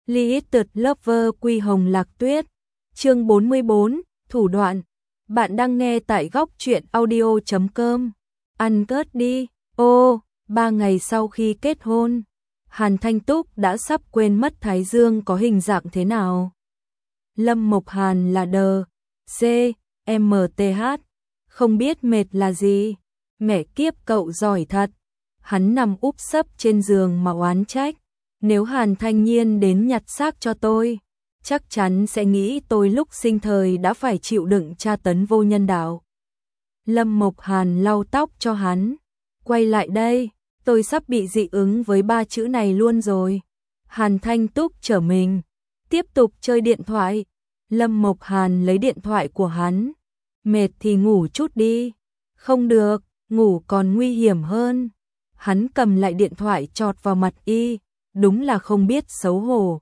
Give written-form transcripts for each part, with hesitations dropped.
Limited Lover Quy Hồng Lạc Tuyết. Chương 44, thủ đoạn. Bạn đang nghe tại góc truyện audio.com. Ăn cớt đi. Ô, 3 ngày sau khi kết hôn, Hàn Thanh Túc đã sắp quên mất Thái Dương có hình dạng thế nào. Lâm Mộc Hàn là đờ, C, MTH, không biết mệt là gì. Mẹ kiếp cậu giỏi thật. Hắn nằm úp sấp trên giường mà oán trách. Nếu Hàn Thanh Nhiên đến nhặt xác cho tôi, chắc chắn sẽ nghĩ tôi lúc sinh thời đã phải chịu đựng tra tấn vô nhân đạo. Lâm Mộc Hàn lau tóc cho hắn. Quay lại đây, tôi sắp bị dị ứng với 3 chữ này luôn rồi. Hàn Thanh Túc trở mình, tiếp tục chơi điện thoại. Lâm Mộc Hàn lấy điện thoại của hắn. Mệt thì ngủ chút đi. Không được, ngủ còn nguy hiểm hơn. Hắn cầm lại điện thoại chọt vào mặt y, đúng là không biết xấu hổ.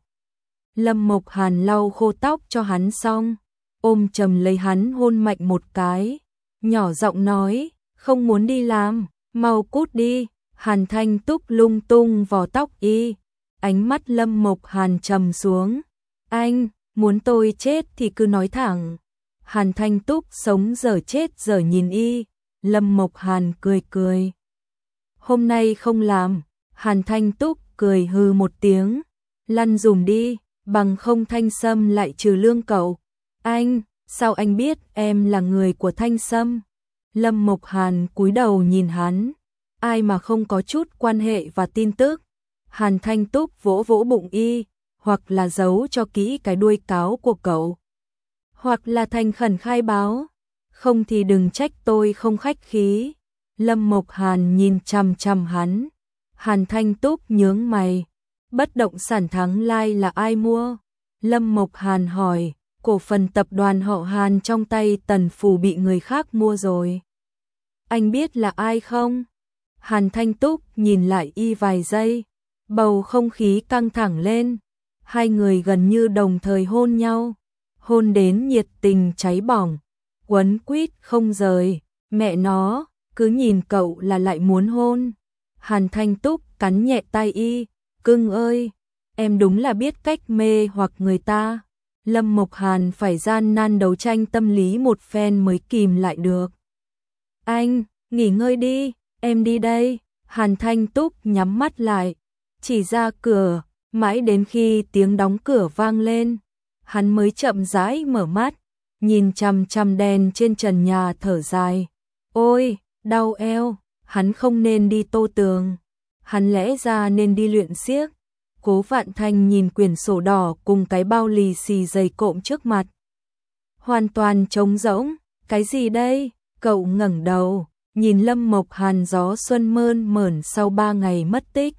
Lâm Mộc Hàn lau khô tóc cho hắn xong, ôm chầm lấy hắn hôn mạnh một cái, nhỏ giọng nói, không muốn đi làm, mau cút đi. Hàn Thanh Túc lung tung vò tóc y, ánh mắt Lâm Mộc Hàn trầm xuống. Anh, muốn tôi chết thì cứ nói thẳng. Hàn Thanh Túc sống dở chết dở nhìn y. Lâm Mộc Hàn cười cười. Hôm nay không làm. Hàn Thanh Túc cười hừ một tiếng. Lăn dùm đi, bằng không Thanh Sâm lại trừ lương cậu. Anh, sao anh biết em là người của Thanh Sâm? Lâm Mộc Hàn cúi đầu nhìn hắn. Ai mà không có chút quan hệ và tin tức. Hàn Thanh Túc vỗ vỗ bụng y, hoặc là giấu cho kỹ cái đuôi cáo của cậu, hoặc là thành khẩn khai báo, không thì đừng trách tôi không khách khí. Lâm Mộc Hàn nhìn chằm chằm hắn. Hàn Thanh Túc nhướng mày. Bất động sản Thắng Lai là ai mua? Lâm Mộc Hàn hỏi. Cổ phần tập đoàn họ Hàn trong tay Tần Phù bị người khác mua rồi. Anh biết là ai không? Hàn Thanh Túc nhìn lại y vài giây. Bầu không khí căng thẳng lên. Hai người gần như đồng thời hôn nhau. Hôn đến nhiệt tình cháy bỏng. Quấn quýt không rời. Mẹ nó, cứ nhìn cậu là lại muốn hôn. Hàn Thanh Túc cắn nhẹ tay y. Cưng ơi, em đúng là biết cách mê hoặc người ta. Lâm Mộc Hàn phải gian nan đấu tranh tâm lý một phen mới kìm lại được. Anh, nghỉ ngơi đi, em đi đây. Hàn Thanh Túc nhắm mắt lại, chỉ ra cửa, mãi đến khi tiếng đóng cửa vang lên, hắn mới chậm rãi mở mắt, nhìn chằm chằm đèn trên trần nhà thở dài. Ôi, đau eo, hắn không nên đi tô tường, hắn lẽ ra nên đi luyện xiếc. Cố Vạn Thanh nhìn quyển sổ đỏ cùng cái bao lì xì dày cộm trước mặt. Hoàn toàn trống rỗng, cái gì đây? Cậu ngẩng đầu, nhìn Lâm Mộc Hàn gió xuân mơn mởn sau 3 ngày mất tích.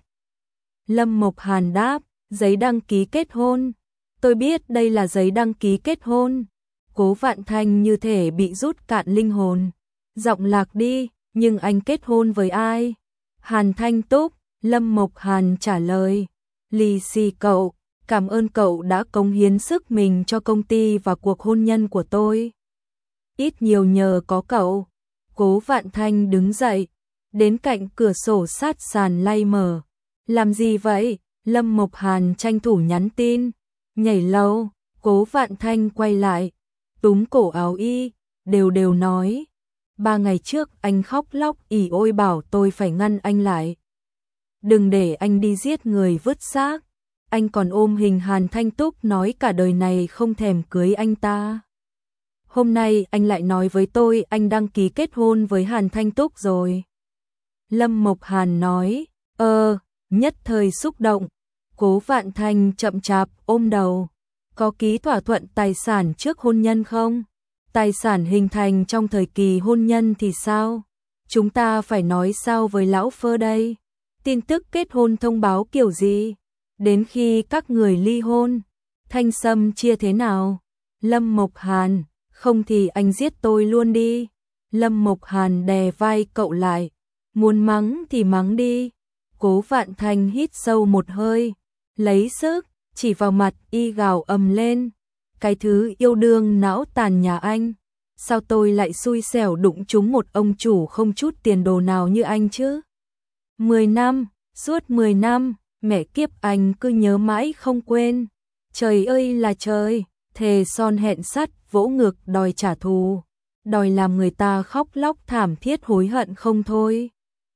Lâm Mộc Hàn đáp, giấy đăng ký kết hôn. Tôi biết đây là giấy đăng ký kết hôn. Cố Vạn Thanh như thể bị rút cạn linh hồn. Giọng lạc đi, nhưng anh kết hôn với ai? Hàn Thanh Túc, Lâm Mộc Hàn trả lời. Lì xì cậu, cảm ơn cậu đã cống hiến sức mình cho công ty và cuộc hôn nhân của tôi. Ít nhiều nhờ có cậu. Cố Vạn Thanh đứng dậy, đến cạnh cửa sổ sát sàn lay mở. Làm gì vậy? Lâm Mộc Hàn tranh thủ nhắn tin. Nhảy lầu. Cố Vạn Thanh quay lại, túm cổ áo y, đều nói. 3 ngày trước anh khóc lóc ỉ ôi bảo tôi phải ngăn anh lại. Đừng để anh đi giết người vứt xác. Anh còn ôm hình Hàn Thanh Túc nói cả đời này không thèm cưới anh ta. Hôm nay anh lại nói với tôi anh đăng ký kết hôn với Hàn Thanh Túc rồi. Lâm Mộc Hàn nói, nhất thời xúc động. Cố Vạn Thanh chậm chạp ôm đầu. Có ký thỏa thuận tài sản trước hôn nhân không? Tài sản hình thành trong thời kỳ hôn nhân thì sao? Chúng ta phải nói sao với lão Phơ đây? Tin tức kết hôn thông báo kiểu gì? Đến khi các người ly hôn, Thanh Sâm chia thế nào? Lâm Mộc Hàn, không thì anh giết tôi luôn đi. Lâm Mộc Hàn đè vai cậu lại. Muốn mắng thì mắng đi. Cố Vạn Thanh hít sâu một hơi, lấy sức, chỉ vào mặt y gào ầm lên. Cái thứ yêu đương não tàn nhà anh. Sao tôi lại xui xẻo đụng trúng một ông chủ không chút tiền đồ nào như anh chứ? 10 năm, suốt 10 năm, mẹ kiếp anh cứ nhớ mãi không quên. Trời ơi là trời, thề son hẹn sắt, vỗ ngực đòi trả thù, đòi làm người ta khóc lóc thảm thiết hối hận không thôi.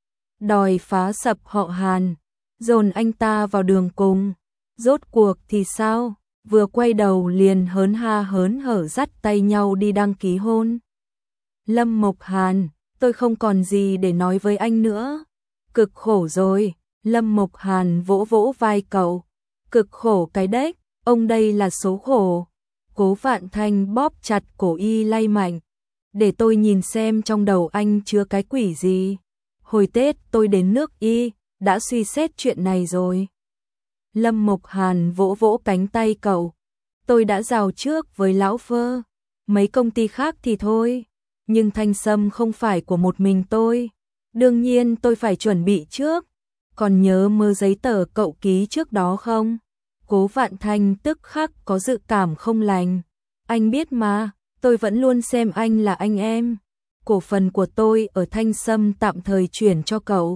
Đòi phá sập họ Hàn, dồn anh ta vào đường cùng. Rốt cuộc thì sao? Vừa quay đầu liền hớn ha hớn hở dắt tay nhau đi đăng ký hôn. Lâm Mộc Hàn, tôi không còn gì để nói với anh nữa. Cực khổ rồi. Lâm Mộc Hàn vỗ vỗ vai cậu. Cực khổ cái đấy, ông đây là số khổ. Cố Vạn Thanh bóp chặt cổ y lay mạnh. Để tôi nhìn xem trong đầu anh chứa cái quỷ gì. Hồi Tết tôi đến nước y, đã suy xét chuyện này rồi. Lâm Mộc Hàn vỗ vỗ cánh tay cậu. Tôi đã rào trước với lão Phơ. Mấy công ty khác thì thôi. Nhưng Thanh Sâm không phải của một mình tôi. Đương nhiên tôi phải chuẩn bị trước. Còn nhớ mớ giấy tờ cậu ký trước đó không? Cố Vạn Thanh tức khắc có dự cảm không lành. Anh biết mà, tôi vẫn luôn xem anh là anh em. Cổ phần của tôi ở Thanh Sâm tạm thời chuyển cho cậu.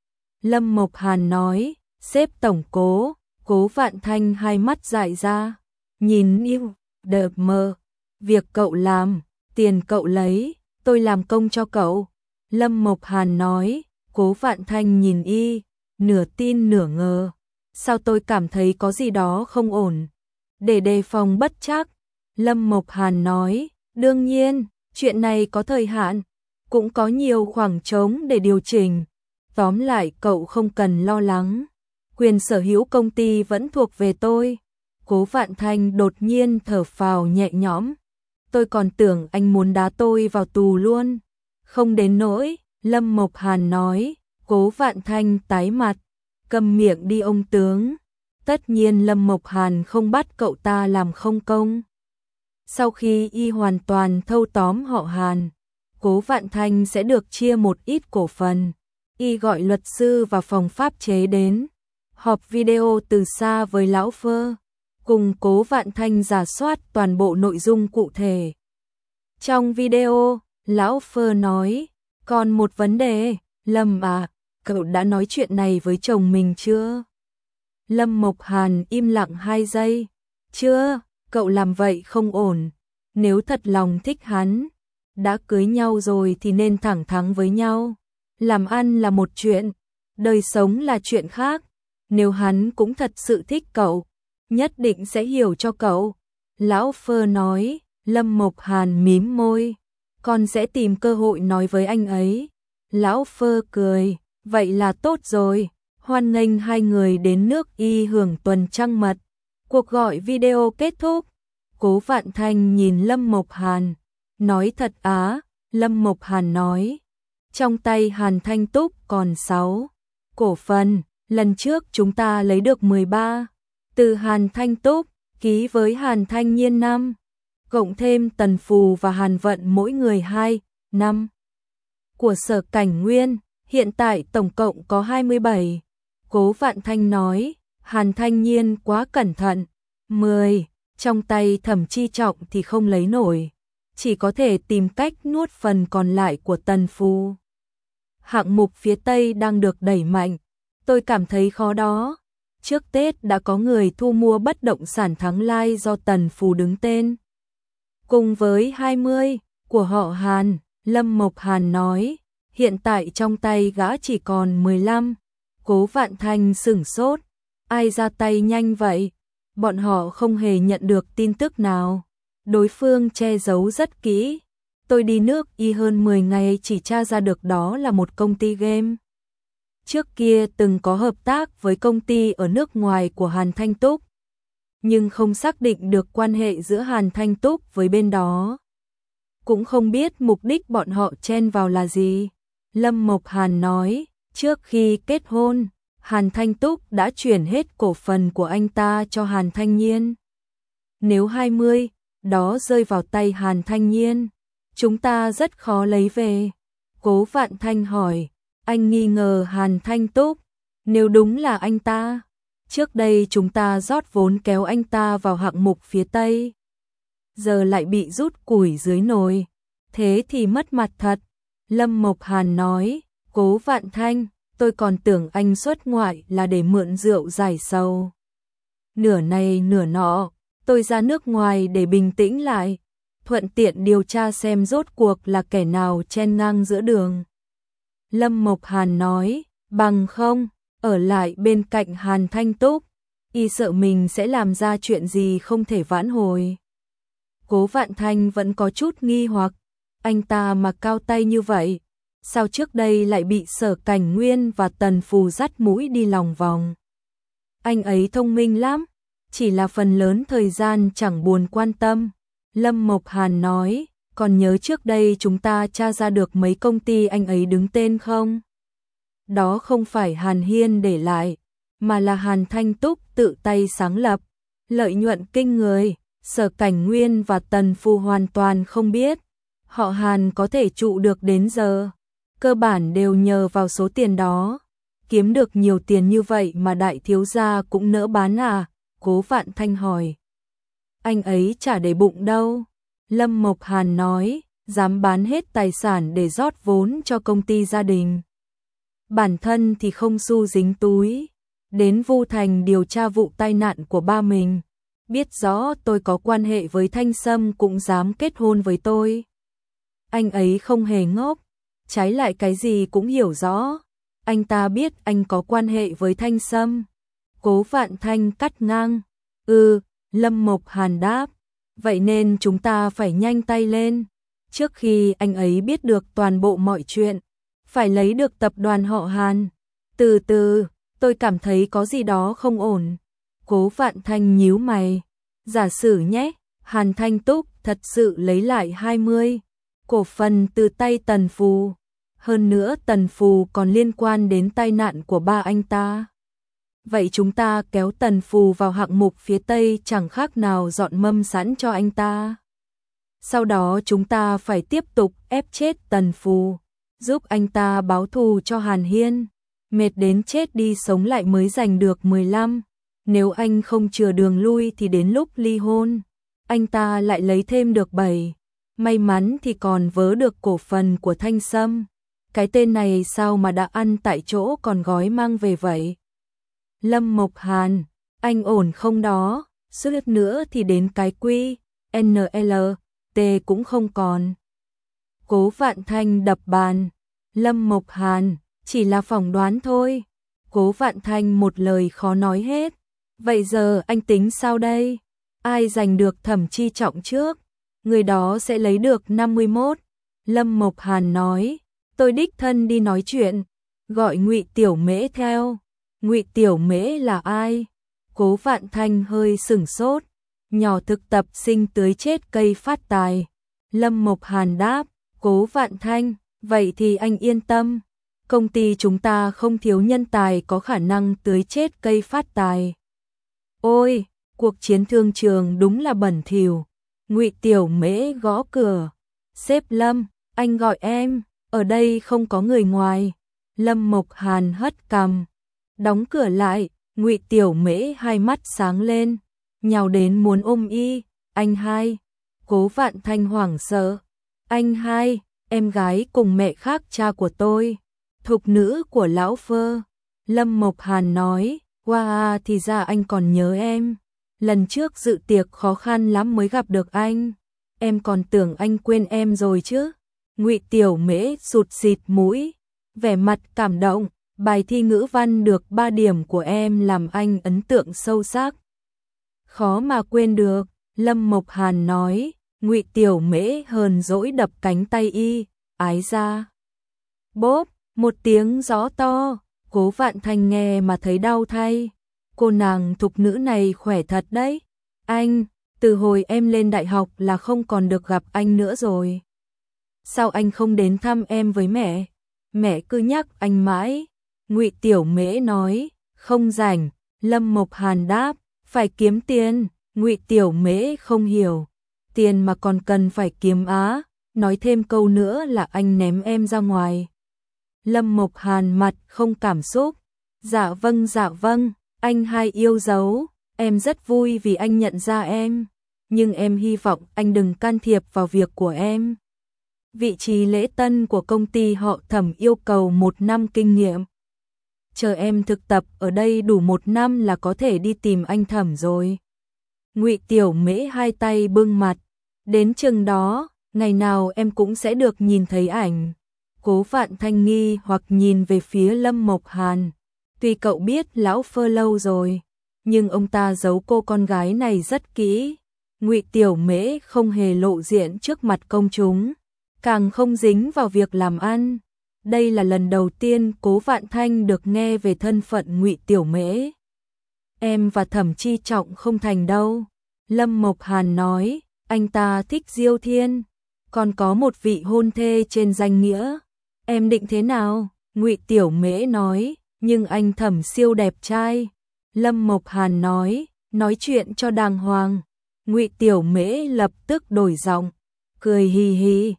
Lâm Mộc Hàn nói, sếp tổng cố. Cố Vạn Thanh hai mắt dại ra. Nhìn yêu, đợt mơ. Việc cậu làm, tiền cậu lấy, tôi làm công cho cậu. Lâm Mộc Hàn nói. Cố Vạn Thanh nhìn y, nửa tin nửa ngờ. Sao tôi cảm thấy có gì đó không ổn? Để đề phòng bất trắc. Lâm Mộc Hàn nói, đương nhiên, chuyện này có thời hạn, cũng có nhiều khoảng trống để điều chỉnh. Tóm lại cậu không cần lo lắng. Quyền sở hữu công ty vẫn thuộc về tôi. Cố Vạn Thanh đột nhiên thở phào nhẹ nhõm. Tôi còn tưởng anh muốn đá tôi vào tù luôn. Không đến nỗi, Lâm Mộc Hàn nói. Cố Vạn Thanh tái mặt. Câm miệng đi ông tướng. Tất nhiên Lâm Mộc Hàn không bắt cậu ta làm không công. Sau khi y hoàn toàn thâu tóm họ Hàn, Cố Vạn Thanh sẽ được chia một ít cổ phần. Y gọi luật sư và phòng pháp chế đến. Họp video từ xa với lão Phơ. Cùng Cố Vạn Thanh rà soát toàn bộ nội dung cụ thể. Trong video, lão Phơ nói, còn một vấn đề, Lâm à, cậu đã nói chuyện này với chồng mình chưa? Lâm Mộc Hàn im lặng 2 giây. Chưa, cậu làm vậy không ổn. Nếu thật lòng thích hắn, đã cưới nhau rồi thì nên thẳng thắn với nhau. Làm ăn là một chuyện, đời sống là chuyện khác. Nếu hắn cũng thật sự thích cậu, nhất định sẽ hiểu cho cậu. Lão Phơ nói. Lâm Mộc Hàn mím môi. Con sẽ tìm cơ hội nói với anh ấy. Lão Phơ cười. Vậy là tốt rồi. Hoan nghênh hai người đến nước y hưởng tuần trăng mật. Cuộc gọi video kết thúc. Cố Vạn Thanh nhìn Lâm Mộc Hàn. Nói thật á. Lâm Mộc Hàn nói. Trong tay Hàn Thanh Túc còn 6 cổ phần. Lần trước chúng ta lấy được 13. Từ Hàn Thanh Túc ký với Hàn Thanh Nhiên 5. Cộng thêm Tần Phù và Hàn Vận mỗi người 2, 5. Của Sở Cảnh Nguyên, hiện tại tổng cộng có 27. Cố Vạn Thanh nói, Hàn Thanh Nhiên quá cẩn thận. 10, trong tay Thẩm Chi Trọng thì không lấy nổi. Chỉ có thể tìm cách nuốt phần còn lại của Tần Phù. Hạng mục phía Tây đang được đẩy mạnh. Tôi cảm thấy khó đó. Trước Tết đã có người thu mua bất động sản Thắng Lai do Tần Phù đứng tên. Cùng với 20 của họ Hàn, Lâm Mộc Hàn nói, hiện tại trong tay gã chỉ còn 15. Cố Vạn Thanh sửng sốt, ai ra tay nhanh vậy? Bọn họ không hề nhận được tin tức nào. Đối phương che giấu rất kỹ. Tôi đi nước y hơn 10 ngày chỉ tra ra được đó là một công ty game. Trước kia từng có hợp tác với công ty ở nước ngoài của Hàn Thanh Túc, nhưng không xác định được quan hệ giữa Hàn Thanh Túc với bên đó. Cũng không biết mục đích bọn họ chen vào là gì. Lâm Mộc Hàn nói, trước khi kết hôn, Hàn Thanh Túc đã chuyển hết cổ phần của anh ta cho Hàn Thanh Nhiên. Nếu 20, đó rơi vào tay Hàn Thanh Nhiên, chúng ta rất khó lấy về. Cố Vạn Thanh hỏi, anh nghi ngờ Hàn Thanh Túc, nếu đúng là anh ta, trước đây chúng ta rót vốn kéo anh ta vào hạng mục phía Tây. Giờ lại bị rút củi dưới nồi, thế thì mất mặt thật. Lâm Mộc Hàn nói, Cố Vạn Thanh, tôi còn tưởng anh xuất ngoại là để mượn rượu giải sầu. nửa này nửa nọ, tôi ra nước ngoài để bình tĩnh lại, thuận tiện điều tra xem rốt cuộc là kẻ nào chen ngang giữa đường. Lâm Mộc Hàn nói, bằng không, ở lại bên cạnh Hàn Thanh Túc, y sợ mình sẽ làm ra chuyện gì không thể vãn hồi. Cố Vạn Thanh vẫn có chút nghi hoặc, anh ta mà cao tay như vậy, sao trước đây lại bị Sở Cảnh Nguyên và Tần Phù dắt mũi đi lòng vòng. Anh ấy thông minh lắm, chỉ là phần lớn thời gian chẳng buồn quan tâm. Lâm Mộc Hàn nói, còn nhớ trước đây chúng ta tra ra được mấy công ty anh ấy đứng tên không? Đó không phải Hàn Hiên để lại, mà là Hàn Thanh Túc tự tay sáng lập, lợi nhuận kinh người, Sở Cảnh Nguyên và Tần Phù hoàn toàn không biết. Họ Hàn có thể trụ được đến giờ, cơ bản đều nhờ vào số tiền đó. Kiếm được nhiều tiền như vậy mà đại thiếu gia cũng nỡ bán à? Cố Vạn Thanh hỏi. Anh ấy chả để bụng đâu. Lâm Mộc Hàn nói, dám bán hết tài sản để rót vốn cho công ty gia đình. Bản thân thì không xu dính túi. Đến Vu Thành điều tra vụ tai nạn của ba mình. Biết rõ tôi có quan hệ với Thanh Sâm cũng dám kết hôn với tôi. Anh ấy không hề ngốc, trái lại cái gì cũng hiểu rõ. Anh ta biết anh có quan hệ với Thanh Sâm. Cố Vạn Thanh cắt ngang. Lâm Mộc Hàn đáp. Vậy nên chúng ta phải nhanh tay lên. Trước khi anh ấy biết được toàn bộ mọi chuyện, phải lấy được tập đoàn họ Hàn. Từ từ, tôi cảm thấy có gì đó không ổn. Cố Vạn Thanh nhíu mày. Giả sử nhé, Hàn Thanh Túc thật sự lấy lại 20 cổ phần từ tay Tần Phù. Hơn nữa Tần Phù còn liên quan đến tai nạn của ba anh ta. Vậy chúng ta kéo Tần Phù vào hạng mục phía Tây chẳng khác nào dọn mâm sẵn cho anh ta. Sau đó chúng ta phải tiếp tục ép chết Tần Phù, giúp anh ta báo thù cho Hàn Hiên. Mệt đến chết đi sống lại mới giành được 15. Nếu anh không chừa đường lui thì đến lúc ly hôn, anh ta lại lấy thêm được 7. May mắn thì còn vớ được cổ phần của Thanh Sâm. Cái tên này sao mà đã ăn tại chỗ còn gói mang về vậy? Lâm Mộc Hàn, anh ổn không đó? Suýt nữa thì đến cái quy, NLT cũng không còn. Cố Vạn Thanh đập bàn. Lâm Mộc Hàn, chỉ là phỏng đoán thôi. Cố Vạn Thanh một lời khó nói hết. Vậy giờ anh tính sao đây? Ai giành được Thẩm Chi Trọng trước, người đó sẽ lấy được 51. Lâm Mộc Hàn nói, tôi đích thân đi nói chuyện, gọi Ngụy Tiểu Mễ theo. Ngụy Tiểu Mễ là ai? Cố Vạn Thanh hơi sửng sốt. Nhỏ thực tập sinh tưới chết cây phát tài. Lâm Mộc Hàn đáp, Cố Vạn Thanh, vậy thì anh yên tâm, công ty chúng ta không thiếu nhân tài có khả năng tưới chết cây phát tài. Ôi, cuộc chiến thương trường đúng là bẩn thỉu. Ngụy Tiểu Mễ gõ cửa. Sếp Lâm, anh gọi em, ở đây không có người ngoài. Lâm Mộc Hàn hất cằm, đóng cửa lại. Ngụy Tiểu Mễ hai mắt sáng lên, nhào đến muốn ôm y. Anh hai. Cố Vạn Thanh hoảng sợ. Anh hai, em gái cùng mẹ khác cha của tôi, thục nữ của lão Phơ. Lâm Mộc Hàn nói, wow, thì ra anh còn nhớ em. Lần trước dự tiệc khó khăn lắm mới gặp được anh, em còn tưởng anh quên em rồi chứ. Ngụy Tiểu Mễ sụt xịt mũi, vẻ mặt cảm động. Bài thi ngữ văn được 3 điểm của em làm anh ấn tượng sâu sắc, khó mà quên được. Lâm Mộc Hàn nói. Ngụy Tiểu Mễ hờn dỗi đập cánh tay y. Ái ra. Bốp, một tiếng gió to. Cố Vạn Thanh nghe mà thấy đau thay. Cô nàng thục nữ này khỏe thật đấy. Anh, từ hồi em lên đại học là không còn được gặp anh nữa rồi. Sao anh không đến thăm em với mẹ? Mẹ cứ nhắc anh mãi. Ngụy Tiểu Mễ nói, không rảnh. Lâm Mộc Hàn đáp, phải kiếm tiền. Ngụy Tiểu Mễ không hiểu. Tiền mà còn cần phải kiếm á? Nói thêm câu nữa là anh ném em ra ngoài. Lâm Mộc Hàn mặt không cảm xúc. Dạ vâng, anh hai yêu dấu. Em rất vui vì anh nhận ra em, nhưng em hy vọng anh đừng can thiệp vào việc của em. Vị trí lễ tân của công ty họ Thẩm yêu cầu 1 năm kinh nghiệm. chờ em thực tập ở đây đủ 1 năm là có thể đi tìm anh Thẩm rồi. Ngụy Tiểu Mễ hai tay bưng mặt, đến chừng đó, ngày nào em cũng sẽ được nhìn thấy ảnh. Cố Vạn Thanh nghi hoặc nhìn về phía Lâm Mộc Hàn. Tuy cậu biết lão Phơ lâu rồi, nhưng ông ta giấu cô con gái này rất kỹ. Ngụy Tiểu Mễ không hề lộ diện trước mặt công chúng, càng không dính vào việc làm ăn. Đây là lần đầu tiên Cố Vạn Thanh được nghe về thân phận Ngụy Tiểu Mễ. Em và Thẩm Chi Trọng không thành đâu. Lâm Mộc Hàn nói, anh ta thích Diêu Thiên, còn có một vị hôn thê trên danh nghĩa. Em định thế nào? Ngụy Tiểu Mễ nói, nhưng anh Thẩm siêu đẹp trai. Lâm Mộc Hàn nói chuyện cho đàng hoàng. Ngụy Tiểu Mễ lập tức đổi giọng, cười hì hì,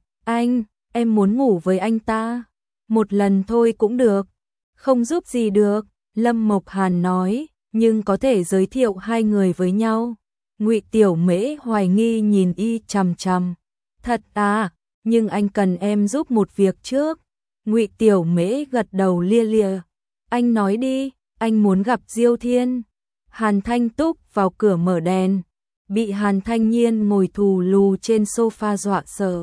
em muốn ngủ với anh ta. Một lần thôi cũng được. Không giúp gì được, Lâm Mộc Hàn nói, nhưng có thể giới thiệu hai người với nhau. Ngụy Tiểu Mễ hoài nghi nhìn y chằm chằm. Thật à, nhưng anh cần em giúp một việc trước. Ngụy Tiểu Mễ gật đầu lia lịa. Anh nói đi, anh muốn gặp Diêu Thiên. Hàn Thanh Túc vào cửa mở đèn, bị Hàn Thanh Nhiên ngồi thù lù trên sofa dọa sợ.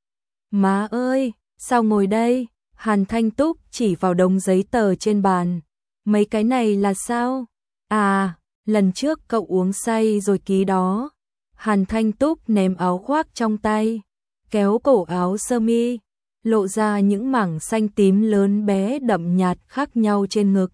Má ơi, sao ngồi đây? Hàn Thanh Túc chỉ vào đống giấy tờ trên bàn. Mấy cái này là sao? À, lần trước cậu uống say rồi ký đó. Hàn Thanh Túc ném áo khoác trong tay, kéo cổ áo sơ mi, lộ ra những mảng xanh tím lớn bé đậm nhạt khác nhau trên ngực.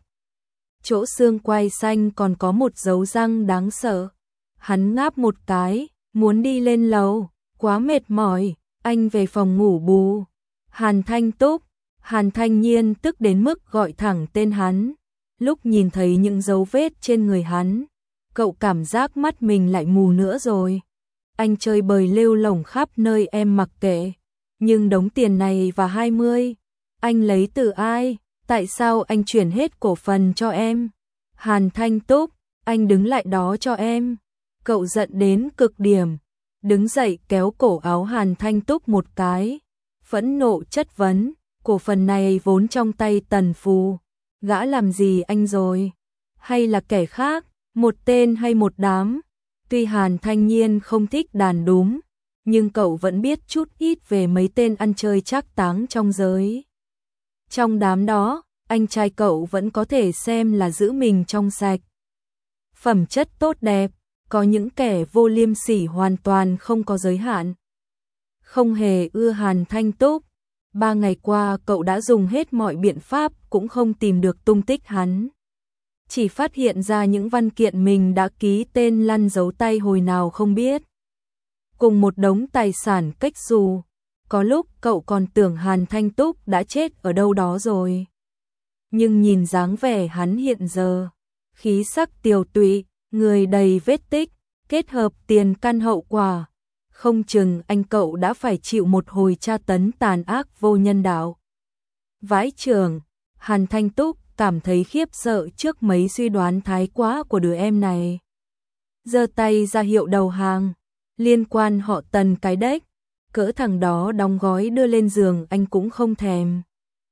Chỗ xương quai xanh còn có một dấu răng đáng sợ. Hắn ngáp một cái, muốn đi lên lầu, quá mệt mỏi, anh về phòng ngủ bù. Hàn Thanh Túc, Hàn Thanh Nhiên tức đến mức gọi thẳng tên hắn. Lúc nhìn thấy những dấu vết trên người hắn, cậu cảm giác mắt mình lại mù nữa rồi. Anh chơi bời lêu lổng khắp nơi em mặc kệ. Nhưng đống tiền này và 20, anh lấy từ ai? Tại sao anh chuyển hết cổ phần cho em? Hàn Thanh Túc, anh đứng lại đó cho em. Cậu giận đến cực điểm, đứng dậy kéo cổ áo Hàn Thanh Túc một cái, phẫn nộ chất vấn, cổ phần này vốn trong tay Tần Phù, gã làm gì anh rồi? Hay là kẻ khác, một tên hay một đám? Tuy Hàn Thanh Nhiên không thích đàn đúm, nhưng cậu vẫn biết chút ít về mấy tên ăn chơi trác táng trong giới. Trong đám đó, anh trai cậu vẫn có thể xem là giữ mình trong sạch. Phẩm chất tốt đẹp, có những kẻ vô liêm sỉ hoàn toàn không có giới hạn. Không hề ưa Hàn Thanh Túc, 3 ngày qua cậu đã dùng hết mọi biện pháp cũng không tìm được tung tích hắn. Chỉ phát hiện ra những văn kiện mình đã ký tên lăn dấu tay hồi nào không biết. Cùng một đống tài sản cách xù, có lúc cậu còn tưởng Hàn Thanh Túc đã chết ở đâu đó rồi. Nhưng nhìn dáng vẻ hắn hiện giờ, khí sắc tiều tụy, người đầy vết tích, kết hợp tiền căn hậu quả, không chừng anh cậu đã phải chịu một hồi tra tấn tàn ác vô nhân đạo. Vãi chưởng, Hàn Thanh Túc cảm thấy khiếp sợ trước mấy suy đoán thái quá của đứa em này. Giơ tay ra hiệu đầu hàng, liên quan họ Tần cái đếch, cỡ thằng đó đóng gói đưa lên giường anh cũng không thèm.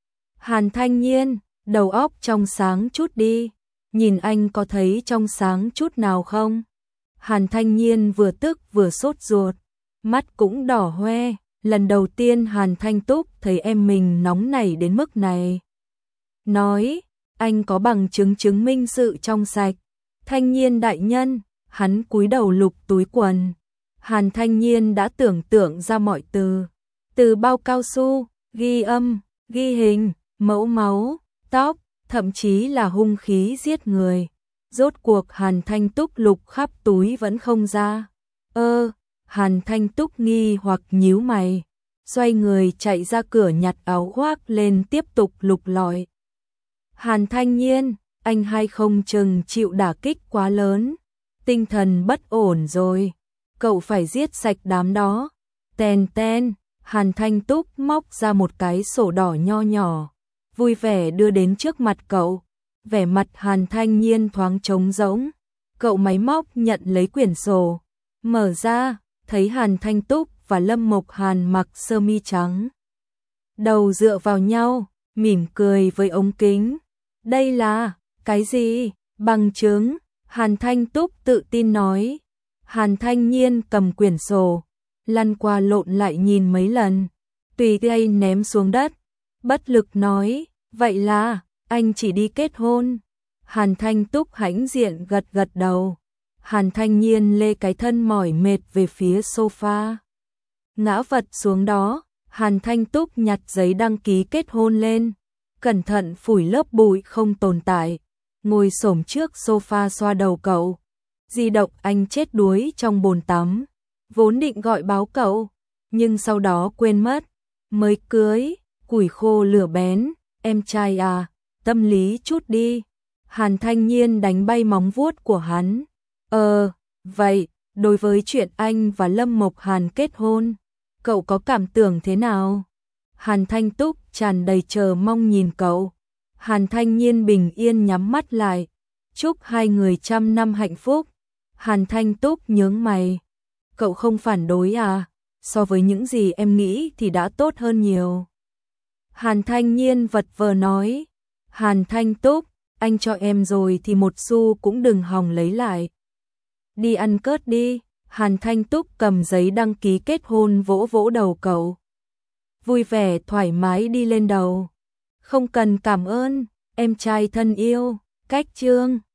Hàn Thanh Nhiên, đầu óc trong sáng chút đi, nhìn anh có thấy trong sáng chút nào không? Hàn Thanh Nhiên vừa tức vừa sốt ruột, mắt cũng đỏ hoe, lần đầu tiên Hàn Thanh Túc thấy em mình nóng nảy đến mức này. Nói, anh có bằng chứng chứng minh sự trong sạch. Thanh Nhiên đại nhân, hắn cúi đầu lục túi quần. Hàn Thanh Nhiên đã tưởng tượng ra mọi từ bao cao su, ghi âm, ghi hình, mẫu máu, tóc, thậm chí là hung khí giết người. Rốt cuộc Hàn Thanh Túc lục khắp túi vẫn không ra. Hàn Thanh Túc nghi hoặc nhíu mày, xoay người chạy ra cửa nhặt áo khoác lên tiếp tục lục lọi. Hàn Thanh Nhiên, anh hay không chừng chịu đả kích quá lớn, tinh thần bất ổn rồi, cậu phải giết sạch đám đó. Ten ten, Hàn Thanh Túc móc ra một cái sổ đỏ nho nhỏ, vui vẻ đưa đến trước mặt cậu. Vẻ mặt Hàn Thanh Nhiên thoáng trống rỗng, cậu máy móc nhận lấy quyển sổ, mở ra, thấy Hàn Thanh Túc và Lâm Mộc Hàn mặc sơ mi trắng, đầu dựa vào nhau, mỉm cười với ống kính. Đây là, cái gì? Bằng chứng, Hàn Thanh Túc tự tin nói. Hàn Thanh Nhiên cầm quyển sổ, lăn qua lộn lại nhìn mấy lần, tùy tay ném xuống đất, bất lực nói, vậy là, anh chỉ đi kết hôn. Hàn Thanh Túc hãnh diện gật gật đầu. Hàn Thanh Nhiên lê cái thân mỏi mệt về phía sofa. Ngã vật xuống đó, Hàn Thanh Túc nhặt giấy đăng ký kết hôn lên, cẩn thận phủi lớp bụi không tồn tại, ngồi xổm trước sofa xoa đầu cậu. Di động anh chết đuối trong bồn tắm, vốn định gọi báo cậu, nhưng sau đó quên mất. Mới cưới, củi khô lửa bén, em trai à, tâm lý chút đi. Hàn Thanh Nhiên đánh bay móng vuốt của hắn. Vậy, đối với chuyện anh và Lâm Mộc Hàn kết hôn, cậu có cảm tưởng thế nào? Hàn Thanh Túc tràn đầy chờ mong nhìn cậu. Hàn Thanh Nhiên bình yên nhắm mắt lại, chúc hai người 100 năm hạnh phúc. Hàn Thanh Túc nhướng mày. Cậu không phản đối à? So với những gì em nghĩ thì đã tốt hơn nhiều. Hàn Thanh Nhiên vật vờ nói. Hàn Thanh Túc, anh cho em rồi thì một xu cũng đừng hòng lấy lại. Đi ăn cớt đi. Hàn Thanh Túc cầm giấy đăng ký kết hôn vỗ vỗ đầu cậu. Vui vẻ thoải mái đi lên đầu. Không cần cảm ơn, em trai thân yêu. Cách chương